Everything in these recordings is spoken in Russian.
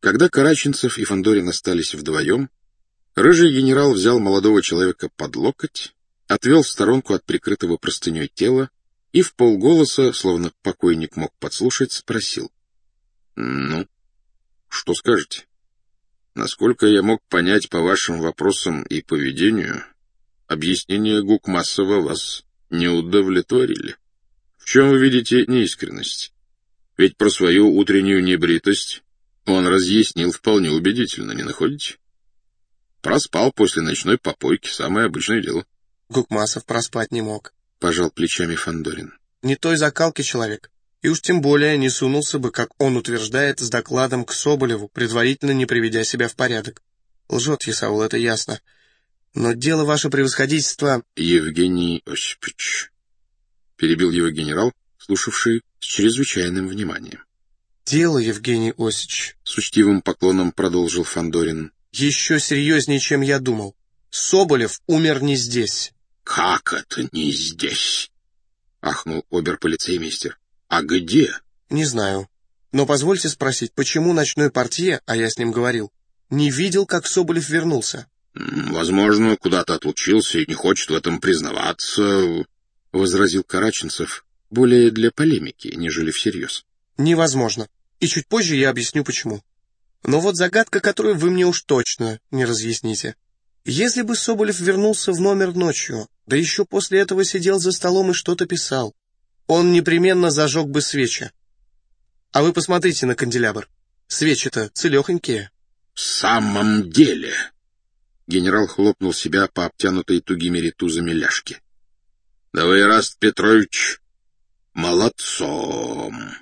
Когда Караченцев и Фандорин остались вдвоем, рыжий генерал взял молодого человека под локоть, отвел в сторонку от прикрытого простыней тела и вполголоса, словно покойник мог подслушать, спросил: «Ну, что скажете? Насколько я мог понять по вашим вопросам и поведению, объяснения Гукмасова вас не удовлетворили. В чем вы видите неискренность? Ведь про свою утреннюю небритость он разъяснил вполне убедительно, не находите? Проспал после ночной попойки, самое обычное дело». Гукмасов проспать не мог, — пожал плечами Фандорин. Не той закалки человек. И уж тем более не сунулся бы, как он утверждает, с докладом к Соболеву, предварительно не приведя себя в порядок. Лжет Есаул, это ясно. Но дело ваше превосходительство... — Евгений Осипович, — перебил его генерал, слушавший с чрезвычайным вниманием. — Дело, Евгений Осич, — с учтивым поклоном продолжил Фандорин, — еще серьезнее, чем я думал. Соболев умер не здесь. — Как это не здесь? — ахнул обер-полицеймейстер. — А где? — Не знаю. Но позвольте спросить, почему ночной портье, а я с ним говорил, не видел, как Соболев вернулся? — Возможно, куда-то отлучился и не хочет в этом признаваться, — возразил Караченцев, более для полемики, нежели всерьез. — Невозможно. И чуть позже я объясню, почему. Но вот загадка, которую вы мне уж точно не разъясните. Если бы Соболев вернулся в номер ночью, да еще после этого сидел за столом и что-то писал, он непременно зажег бы свечи. А вы посмотрите на канделябр. Свечи-то целехонькие. — В самом деле... Генерал хлопнул себя по обтянутой тугими ретузами ляжке. — Да вы, Ираст Петрович, молодцом.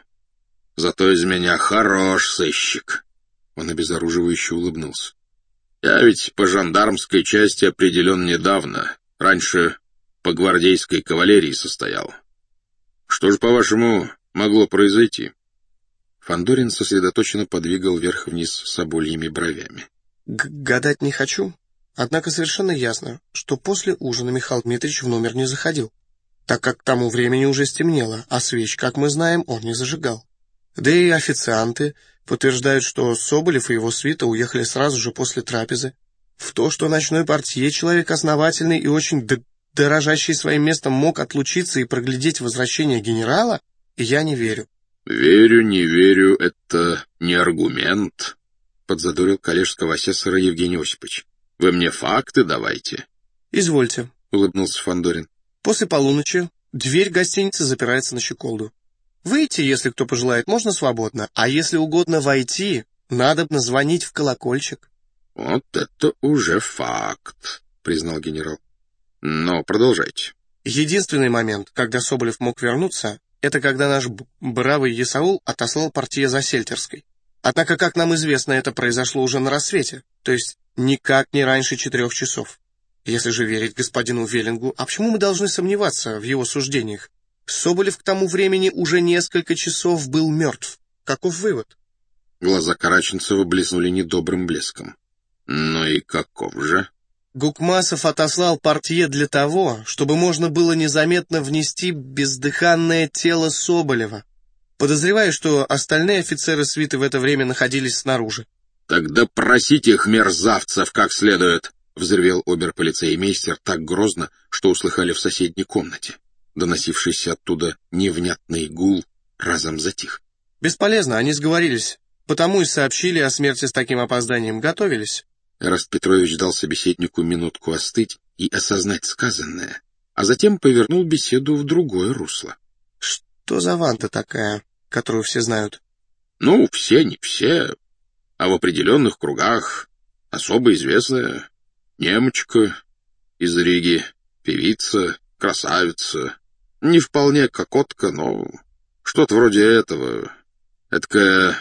Зато из меня хорош сыщик. Он обезоруживающе улыбнулся. Я ведь по жандармской части определен недавно. Раньше по гвардейской кавалерии состоял. Что же, по-вашему, могло произойти? Фандорин сосредоточенно подвигал вверх-вниз собольями бровями. Гадать не хочу. Однако совершенно ясно, что после ужина Михаил Дмитриевич в номер не заходил, так как к тому времени уже стемнело, а свеч, как мы знаем, он не зажигал. Да и официанты подтверждают, что Соболев и его свита уехали сразу же после трапезы. В то, что ночной портье, человек основательный и очень дорожащий своим местом, мог отлучиться и проглядеть возвращение генерала, я не верю. — Верю, не верю, это не аргумент, — подзадорил коллежского асессора Евгений Осипович. — Вы мне факты давайте. — Извольте, — улыбнулся Фандорин. — После полуночи дверь гостиницы запирается на щеколду. Выйти, если кто пожелает, можно свободно, а если угодно войти, надобно звонить в колокольчик. — Вот это уже факт, — признал генерал. — Но продолжайте. Единственный момент, когда Соболев мог вернуться, это когда наш бравый Есаул отослал портье за Сельтерской. Однако, как нам известно, это произошло уже на рассвете, то есть никак не раньше 4 часов. Если же верить господину Веллингу, а почему мы должны сомневаться в его суждениях? Соболев к тому времени уже несколько часов был мертв. Каков вывод? Глаза Караченцева блеснули недобрым блеском. Ну и каков же? Гукмасов отослал портье для того, чтобы можно было незаметно внести бездыханное тело Соболева. Подозреваю, что остальные офицеры свиты в это время находились снаружи. — Тогда просите их, мерзавцев, как следует! — взревел обер-полицеймейстер так грозно, что услыхали в соседней комнате. Доносившийся оттуда невнятный гул разом затих. — Бесполезно, они сговорились. Потому и сообщили о смерти с таким опозданием. Готовились. Эраст Петрович дал собеседнику минутку остыть и осознать сказанное, а затем повернул беседу в другое русло. — Что за ванта такая, которую все знают? — Ну, все не все, а в определенных кругах особо известная немочка из Риги, певица, красавица, не вполне кокотка, но что-то вроде этого, эдакая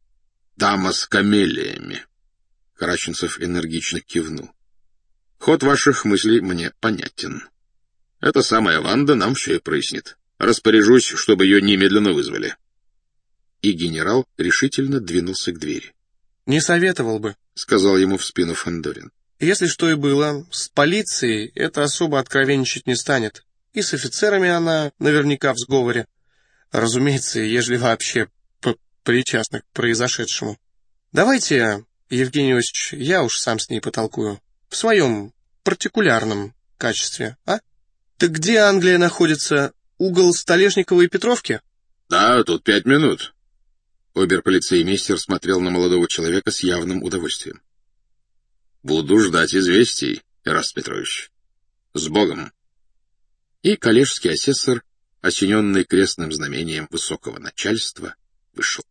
дама с камелиями. Караченцев энергично кивнул. Ход ваших мыслей мне понятен. Эта самая Ванда нам все и прояснит. Распоряжусь, чтобы ее немедленно вызвали. И генерал решительно двинулся к двери. — Не советовал бы, — сказал ему в спину Фандорин. — Если что и было, с полицией это особо откровенничать не станет. И с офицерами она наверняка в сговоре. Разумеется, ежели вообще причастна к произошедшему. Давайте, Евгений Иосифович, я уж сам с ней потолкую. В своем партикулярном качестве, а? Так где Англия находится? Угол Столешникова и Петровки? Да, тут 5 минут. Обер-полицеймейстер смотрел на молодого человека с явным удовольствием. Буду ждать известий, Эраст Петрович. С Богом. И коллежский асессор, осененный крестным знамением высокого начальства, вышел.